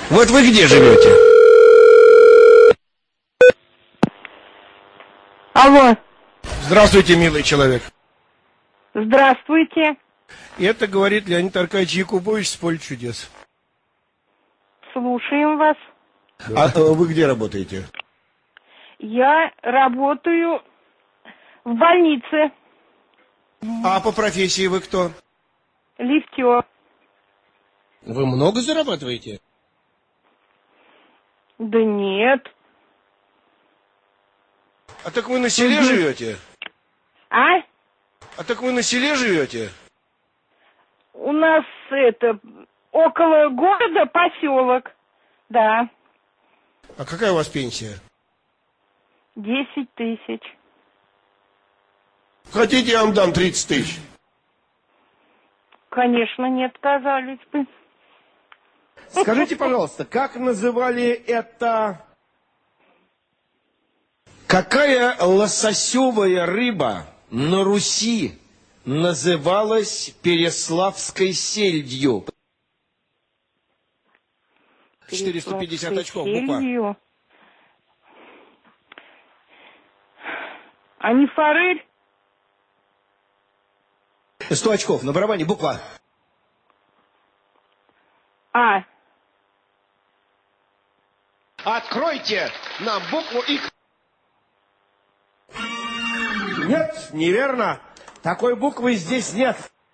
Вот вы где живете? Алло. Здравствуйте, милый человек. Здравствуйте. И это говорит Леонид Аркадьевич Якубович с поля чудес. Слушаем вас. А вы где работаете? Я работаю в больнице. А по профессии вы кто? Лифтер. Вы много зарабатываете? Да нет. А так вы на селе живете? А? А так вы на селе живете? У нас около города поселок. Да. А какая у вас пенсия? 10 тысяч. Хотите, я вам дам 30 тысяч? Конечно, не отказались бы. Скажите, пожалуйста, как называли это... Какая лососевая рыба на Руси называлась Переславской сельдью? 450 очков, буква. А не форель? 100 очков, на барабане буква. А. Откройте нам букву X. Нет, неверно. Такой буквы здесь нет.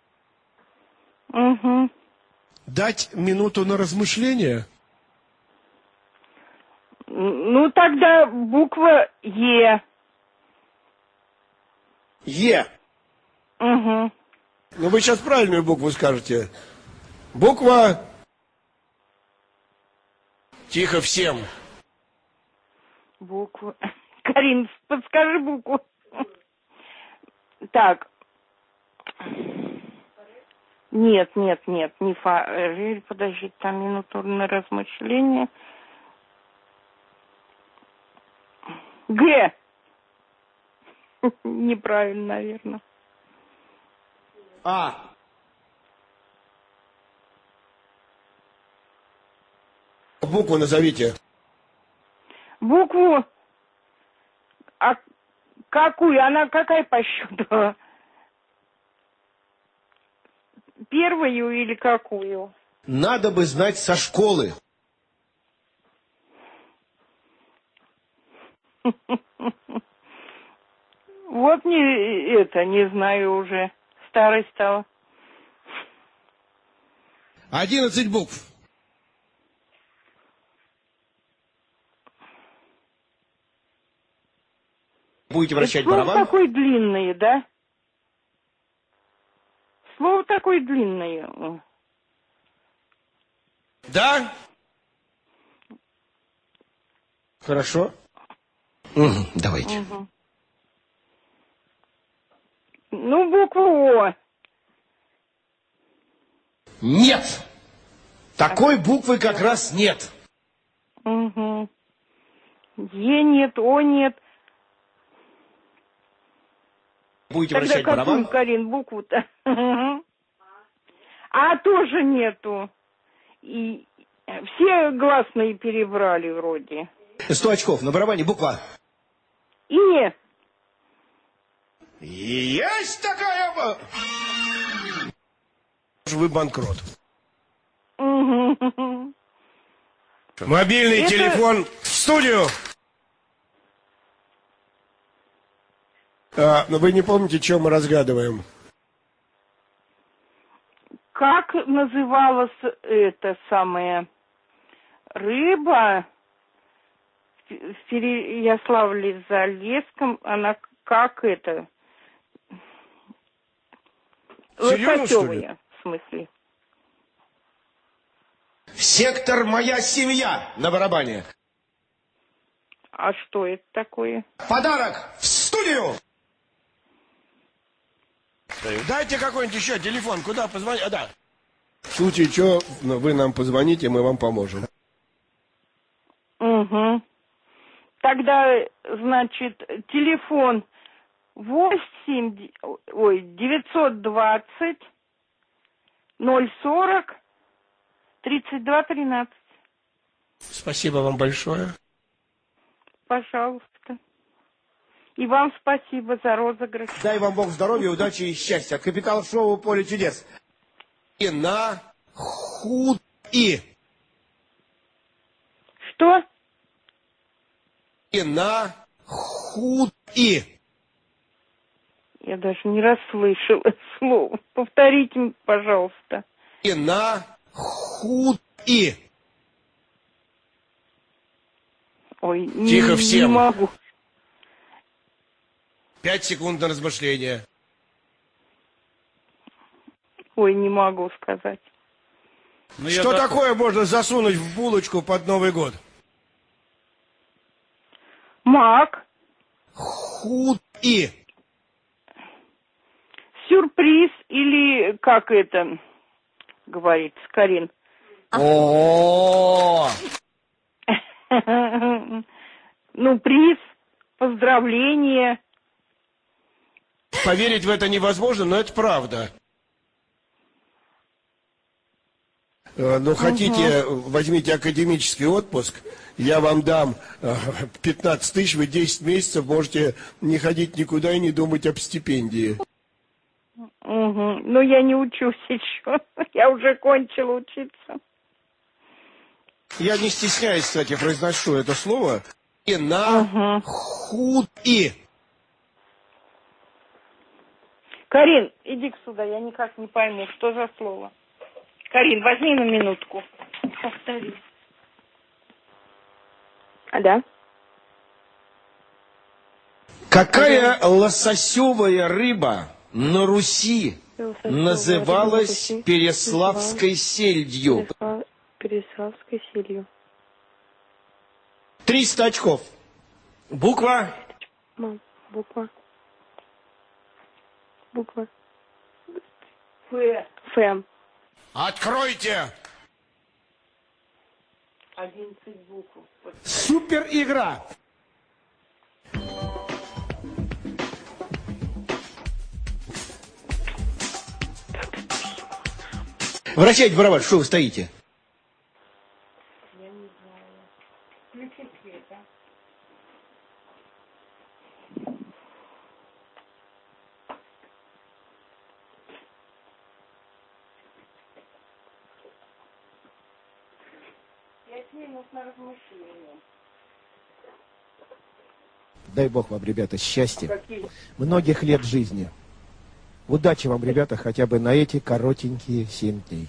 Угу. Дать минуту на размышление? Ну, тогда буква Е. Е. Угу. Ну, вы сейчас правильную букву скажете. Буква... Тихо всем. Буква. Карин, подскажи букву. Так. Нет, не форель. Подожди, там минуту на размышление. Г. Неправильно, наверное. А. Букву назовите. Букву. А какую? Она какая по счету? Первую или какую? Надо бы знать со школы. Вот не знаю уже. Старой стала. 11 букв. Будете вращать слово барабан? такое длинное, да? Слово такое длинное. Да? Хорошо. Давайте. Угу. Ну, букву О. Нет. Такой буквы как раз нет. Угу. Е нет, О нет. Будете Тогда вращать какую, барабан? Карин, букву-то? А тоже нету. И все гласные перебрали вроде. 100 очков, на барабане буква. И не. Есть такая... Вы банкрот. Угу. Мобильный телефон в студию. Но вы не помните, что мы разгадываем? Как называлась эта самая рыба в Переяславле-Залесском? Она как это? Серьезно, что ли? Лососевая, в смысле. Сектор «Моя семья» на барабане. А что это такое? Подарок в студию. Дайте какой-нибудь еще телефон. Куда позвонить? Да. В случае чего вы нам позвоните, мы вам поможем. Угу. Тогда, значит, телефон 920 040 32 13. Спасибо вам большое. Пожалуйста. И вам спасибо за розыгрыш. Дай вам Бог здоровья, удачи и счастья. Капитал шоу «Поле чудес». И на худ-и. Что? И на худ-и. Я даже не расслышала слово. Повторите, пожалуйста. И на худ-и. Ой, Тихо всем. Не могу. 5 секунд на размышление. Ой, не могу сказать. Ну, Что такое можно засунуть в булочку под Новый год? Мак. Худ-и. Сюрприз или как это говорит Карин? О, Ну, приз, поздравление. поверить в это невозможно, но это правда. Ну, хотите, возьмите академический отпуск, я вам дам 15 тысяч, вы 10 месяцев можете не ходить никуда и не думать об стипендии. Но я не учусь еще. Я уже кончила учиться. Я не стесняюсь, кстати, произношу это слово. И на худ-и. Карин, иди сюда, я никак не пойму, что за слово. Карин, возьми на минутку. Повтори. Да? Какая лососевая рыба на Руси называлась Переславской сельдью? Переславской сельдью. 300 очков. Буква? Мам, буква. Ф. Откройте! 11 букв. Супер игра! Вращайте барабан, что вы стоите? Я не знаю. Включи свет, а? Дай Бог вам, ребята, счастья, многих лет жизни. Удачи вам, ребята, хотя бы на эти коротенькие 7 дней.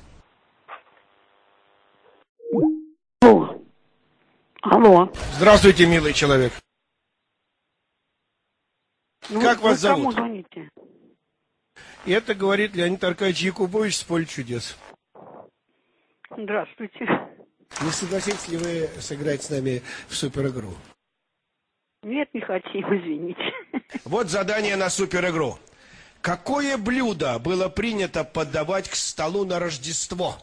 Алло. Здравствуйте, милый человек. Ну, Как вас вы кому зовут? звоните? И это говорит Леонид Аркадьевич Якубович с «Поле чудес». Здравствуйте. Не согласитесь ли вы сыграть с нами в суперигру? Нет, не хотим, извините. Вот задание на суперигру. Какое блюдо было принято подавать к столу на Рождество?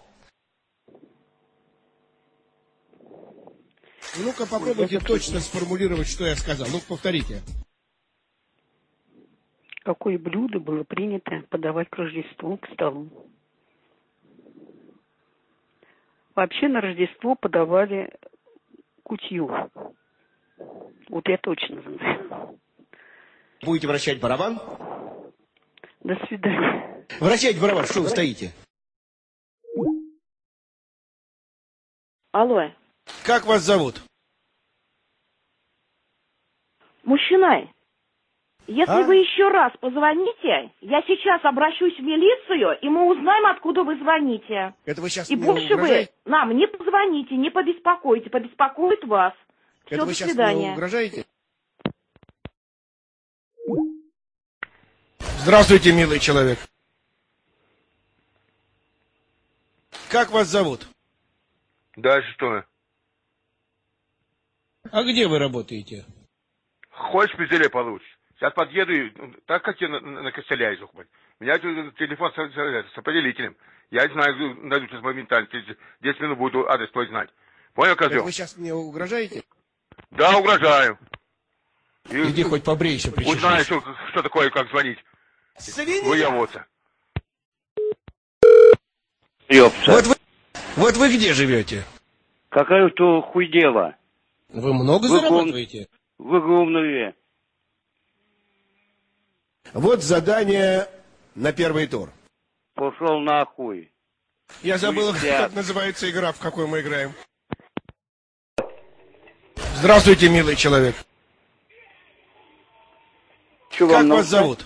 Ну-ка, попробуйте точно сформулировать, что я сказал. Ну, повторите. Какое блюдо было принято подавать к Рождеству, к столу? Вообще на Рождество подавали кутью. Вот я точно знаю. Будете вращать барабан? До свидания. Вращайте барабан, что вы стоите? Алло. Как вас зовут? Мужчина, если А? вы еще раз позвоните, я сейчас обращусь в милицию, и мы узнаем, откуда вы звоните. Это вы сейчас И мне больше угрожаете? вы нам не позвоните, не побеспокойте, побеспокоит вас. Все, Это до вы сейчас мне свидания. угрожаете? Здравствуйте, милый человек. Как вас зовут? Дальше что? А где вы работаете? Хочешь пизделей получишь? Сейчас подъеду, и так как я накостыляюсь. У меня телефон с определителем. Я не знаю, найду сейчас моментально. 10 минут буду адрес твой знать. Понял, Это козел? вы сейчас мне угрожаете? Да, угрожаю. Иди хоть побрейся, причешись. Узнаешь, что такое, как звонить. Выяваться. Вот вы где живете? Какая-то хуй дело. Вы много зарабатываете? Вы глумные. Вот задание на первый тур. Пошел нахуй. Я забыл, Хуй как называется игра, в какой мы играем. Здравствуйте, милый человек. Чё Как вам вас нужно? зовут?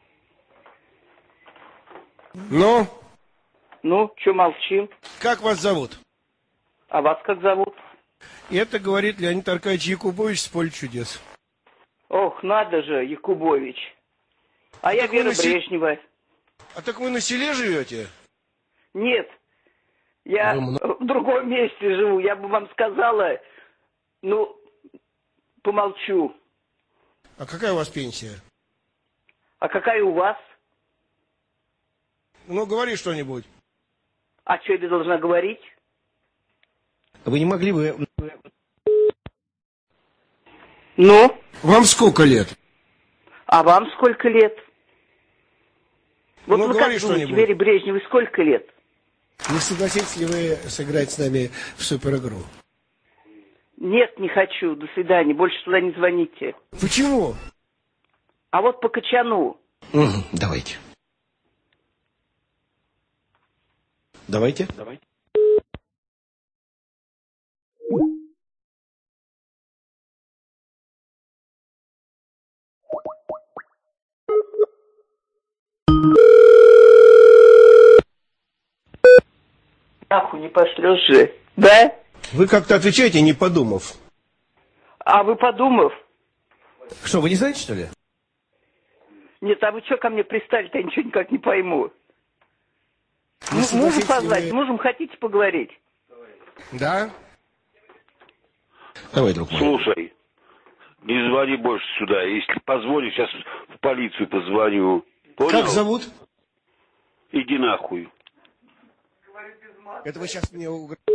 Ну, Ну, чё молчим? как вас зовут? А вас как зовут? И это говорит Леонид Аркадьевич Якубович с «Поле чудес». Ох, надо же, Якубович. А я так вы Вера на се- Брежнева. А так вы на селе живете? Нет, я Вы в другом месте живу. Я бы вам сказала, ну, помолчу. А какая у вас пенсия? А какая у вас? Ну, говори что-нибудь. А что я должна говорить? Вы не могли бы... Ну, Вам сколько лет? а вам сколько лет? Вот Ну, вы говори как думаете, что-нибудь. Вере Брежневой сколько лет? Не согласитесь ли вы сыграть с нами в суперигру? Нет, не хочу. До свидания. Больше туда не звоните. Почему? А вот по Качану. Давайте. Давайте. Нахуй не пошлешь же. Да? Вы как-то отвечаете, не подумав. А вы подумав? Что, вы не знаете, что ли? Нет, а вы что ко мне пристали-то, я ничего никак не пойму. Не Мужа согласитесь ли позвать? вы- С мужем хотите поговорить? Да? Давай, друг мой. Слушай, не звони больше сюда. Если позвонишь, сейчас в полицию позвоню. Понял? Как зовут? Иди нахуй. Это вы сейчас мне...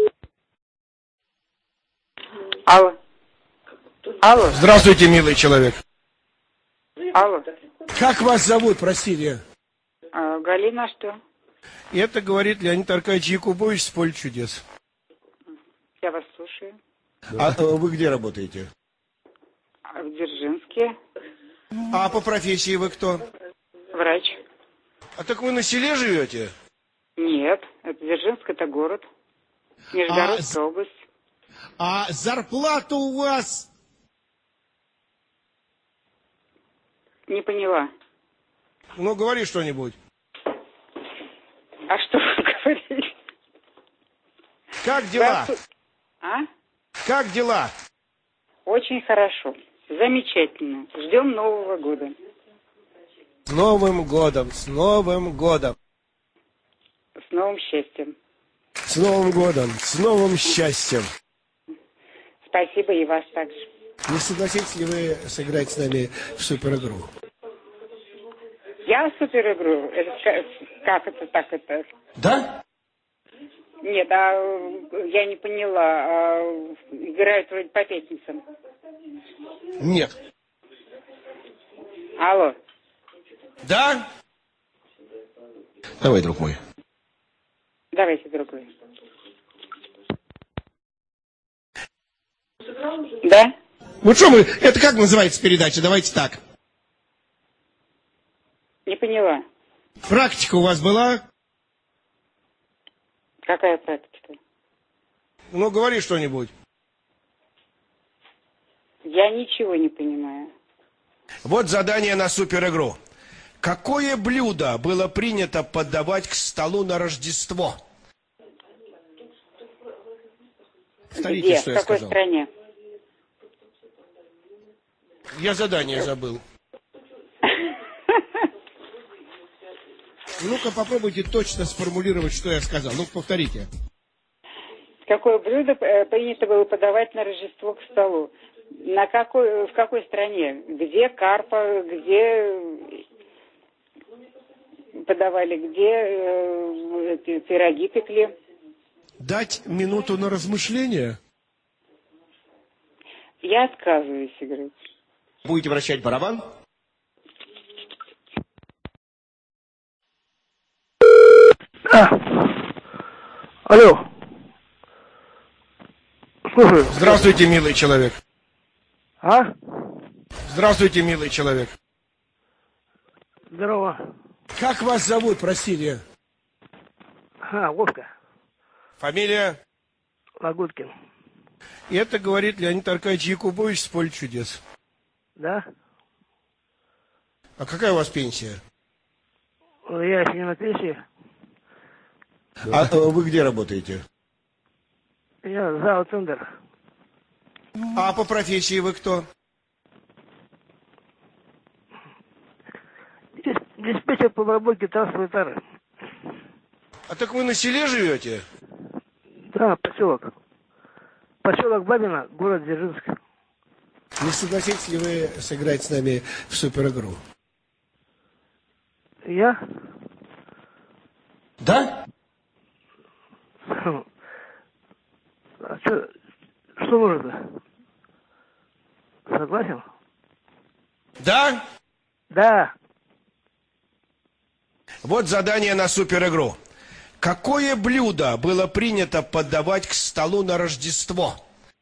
Алло. Алло. Здравствуйте, милый человек. Алло. Как вас зовут, простите? Галина, что? И это говорит Леонид Аркадьевич Якубович с «Поле чудес». Я вас слушаю. А вы где работаете? В Дзержинске. А по профессии вы кто? Врач. А так вы на селе живете? Нет, это Дзержинск, это город. Нижегородская область. А зарплата у вас? Не поняла. Ну, говори что-нибудь. А что вы говорите? Как дела? А? Как дела? Очень хорошо. Замечательно. Ждем Нового года. С Новым годом, с Новым годом. С новым счастьем. С Новым годом, с новым счастьем. Спасибо и вас также. Не согласитесь ли вы сыграть с нами в суперигру? Я суперигру. Это как это так это? Да? Нет, я не поняла. Играют вроде по пятницам. Нет. Алло. Да? Давай, друг мой. Давайте другой. Да? Вот что вы, это как называется передача? Давайте так. Не поняла. Практика у вас была? Какая практика? Ну, говори что-нибудь. Я ничего не понимаю. Вот задание на суперигру. Какое блюдо было принято подавать к столу на Рождество? Повторите, Где? что В я какой сказал. стране? Я задание забыл. Ну-ка, попробуйте точно сформулировать, что я сказал. Ну, повторите. Какое блюдо принято было подавать на Рождество к столу? В какой стране? Где карпа? Где подавали? Где пироги пекли? Дать минуту на размышление? Я отказываюсь играть. Будете вращать барабан? Алло. Слушаю. Здравствуйте, милый человек. А? Здравствуйте, милый человек. Здорово. Как вас зовут, простите? Вовка. Фамилия? Лагуткин. И это говорит Леонид Аркадьевич Якубович с «Поле чудес». Да? А какая у вас пенсия? Я еще не на пенсии. А вы где работаете? Я зооцентр. А по профессии вы кто? Диспетчер по обработке транспортной тары. А так вы на селе живете? Да, поселок. Поселок Бабино, город Дзержинск. Не согласитесь ли вы сыграть с нами в суперигру? Я? Да? А что нужно? Согласен? Да? Да. Вот задание на суперигру. Какое блюдо было принято подавать к столу на Рождество?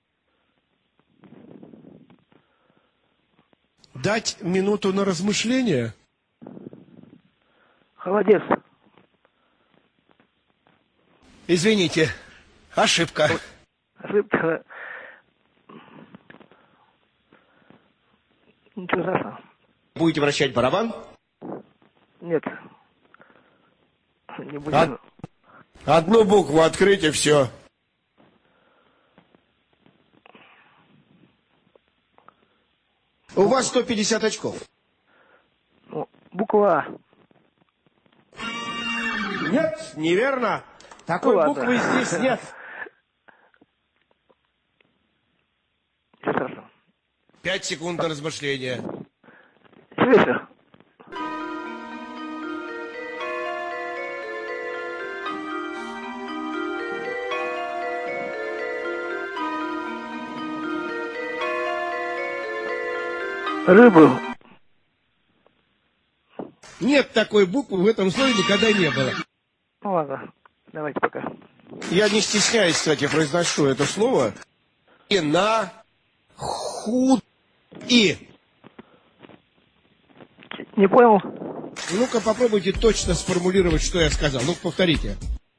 Дать минуту на размышление? Холодец. Извините, ошибка. Ошибка. Ничего страшного. Будете вращать барабан? Нет. Не будем. Одну букву открыть и все. У вас 150 очков. Ну, буква А. Нет, неверно. Такой ладно. буквы здесь нет. Ничего страшного. 5 секунд на размышление. Слышно? Рыбу. Нет такой буквы, в этом слове никогда не было. Ну ладно, давайте пока. Я не стесняюсь, кстати, произношу это слово. И на ху и. Не понял? Ну-ка попробуйте точно сформулировать, что я сказал. Ну-ка повторите.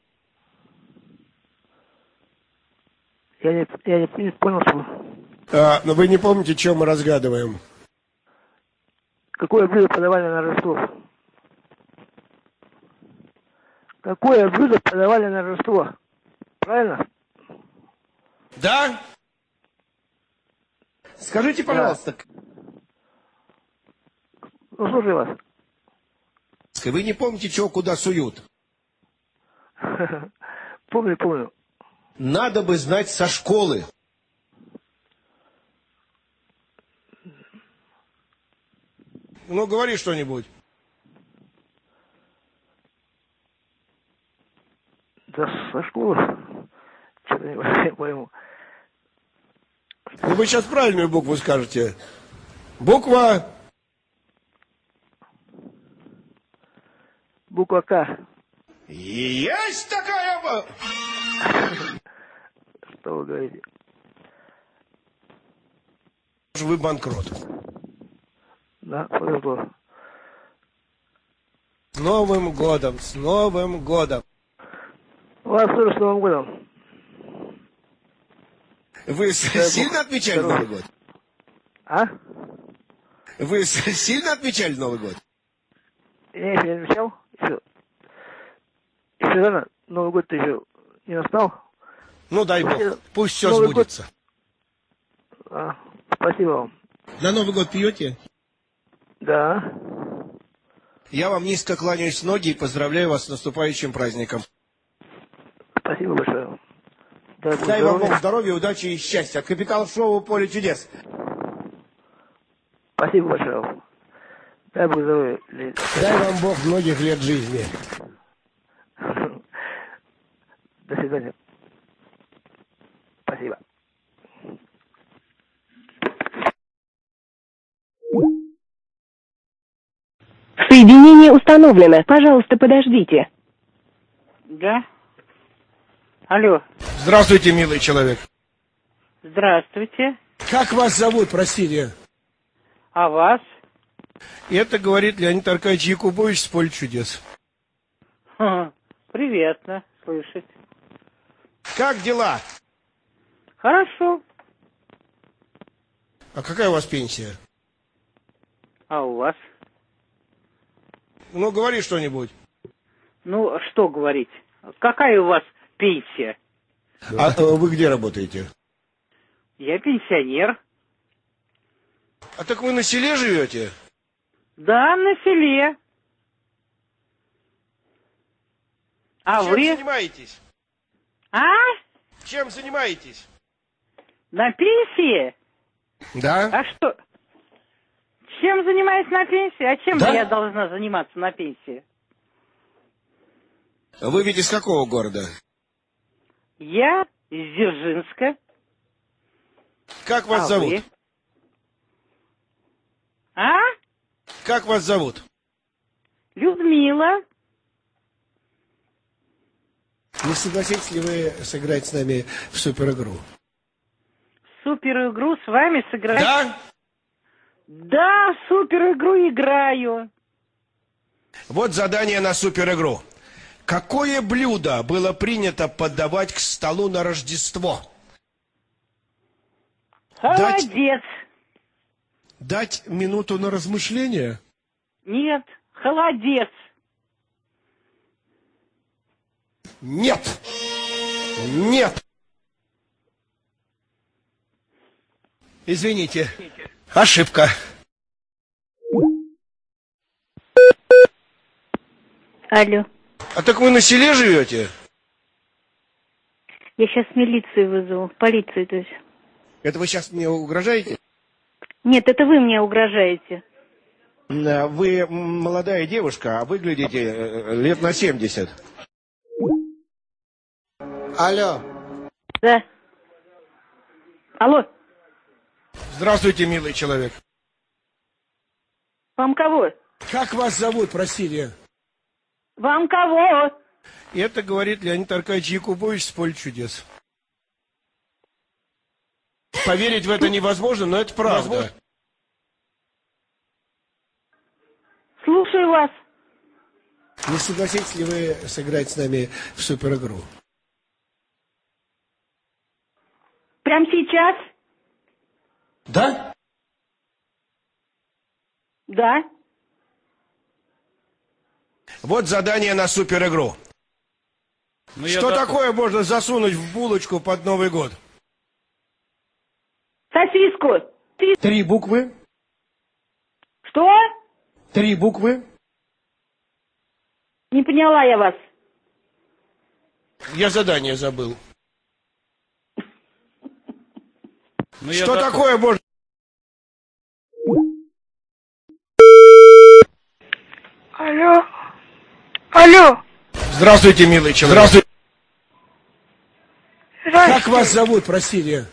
Я не понял, что... Но вы не помните, что мы разгадываем? Какое блюдо подавали на Рождество? Какое блюдо подавали на Рождество? Правильно? Да? Скажите, пожалуйста. Ну, слушаю вас. Вы не помните, чего куда суют? Помню. Надо бы знать со школы. Ну, говори что-нибудь. Да со школы? Что-то не пойму. Ну, вы сейчас правильную букву скажете. Буква... Буква К. Есть такая... Что вы говорите? Вы банкрот. Да, повезло. С Новым годом, с Новым годом. Вас тоже с Новым годом. Вы сильно отмечали Новый год? А? Вы сильно отмечали Новый год? Я еще не отмечал. Еще рано. Новый год-то еще не настал. Ну, дай бог. Пусть все Новый сбудется. Спасибо вам. На Новый год пьете? Да. Я вам низко кланяюсь в ноги и поздравляю вас с наступающим праздником. Спасибо большое. Дай вам Бог здоровья, удачи и счастья. От капиталов шоу «Поле чудес». Спасибо большое. Дай Бог здоровья. Дай вам Бог многих лет жизни. До свидания. Спасибо. Соединение установлено. Пожалуйста, подождите. Да? Алло. Здравствуйте, милый человек. Здравствуйте. Как вас зовут, простите? А вас? Это говорит Леонид Аркадьевич Якубович с «Поле чудес». Приятно слышать. Как дела? Хорошо. А какая у вас пенсия? А у вас? Ну, говори что-нибудь. Ну, что говорить? Какая у вас пенсия? А вы где работаете? Я пенсионер. А так вы на селе живете? Да, на селе. А Чем вы? занимаетесь? А? Чем занимаетесь? На пенсии? Да. А что? Чем занимаюсь на пенсии? А чем Да? я должна заниматься на пенсии? Вы ведь из какого города? Я из Дзержинска. Как вас зовут? Вы? А? Как вас зовут? Людмила. Не согласитесь ли вы сыграть с нами в суперигру? Супер-игру с вами сыграть? Да? Да, в супер-игру играю. Вот задание на суперигру. Какое блюдо было принято подавать к столу на Рождество? Холодец. Дать минуту на размышление? Нет, холодец. Нет! Нет! Извините, ошибка. Алло. А так вы на селе живете? Я сейчас милицию вызову, полицию, то есть. Это вы сейчас мне угрожаете? Нет, это вы мне угрожаете. Вы молодая девушка, а выглядите лет на 70. Алло. Да. Алло. Здравствуйте, милый человек. Вам кого? Как вас зовут, простите? Вам кого? Это говорит Леонид Аркадьевич Якубович с «Поле чудес». Поверить в это невозможно, но это правда. Слушаю вас. Не согласитесь ли вы сыграть с нами в суперигру? Прямо сейчас? Да? Да. Вот задание на суперигру. Что такое можно засунуть в булочку под Новый год? Сосиску. 3 буквы. Что? 3 буквы. Не поняла я вас. Я задание забыл. Что такое можно... Алло. Алло. Здравствуйте, милый человек. Здравствуйте. Здравствуйте. Как вас зовут, простите?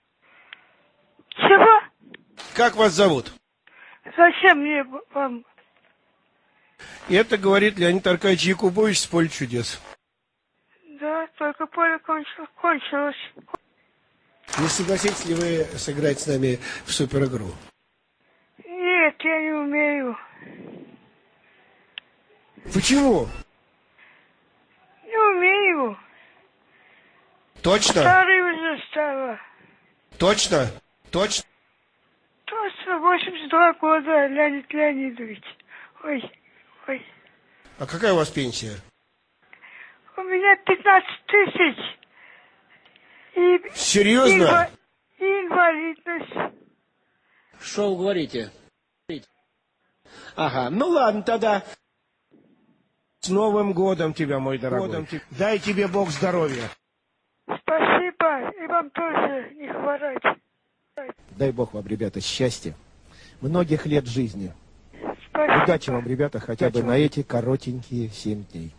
Чего? Как вас зовут? Зачем мне вам? Это говорит Леонид Аркадьевич Якубович с «Поле чудес». Да, только поле кончилось. Не согласитесь ли вы сыграть с нами в суперигру? Нет, я не умею. Почему? Не умею. Точно? Старый уже стала. Точно? Точно? Точно, 82 года, Леонид Леонидович. Ой. А какая у вас пенсия? У меня 15 тысяч. И Серьезно? И инвалидность. Что вы говорите? Ага, ну ладно тогда. С Новым годом тебя, мой дорогой. Дай тебе Бог здоровья. Спасибо, и вам тоже не хворать. Дай Бог вам, ребята, счастья. Многих лет жизни. Спасибо. Удачи вам, ребята, хотя бы на эти коротенькие 7 дней.